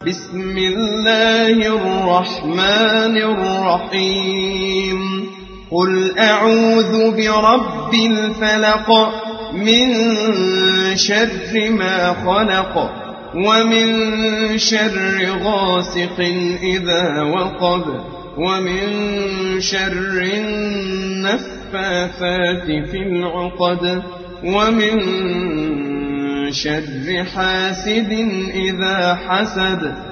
بسم الله الرحمن الرحيم قل أعوذ برب الفلق من شر ما خلق ومن شر غاسق إذا وقب ومن شر النفاثات في العقد ومن شر حاسد إذا حسد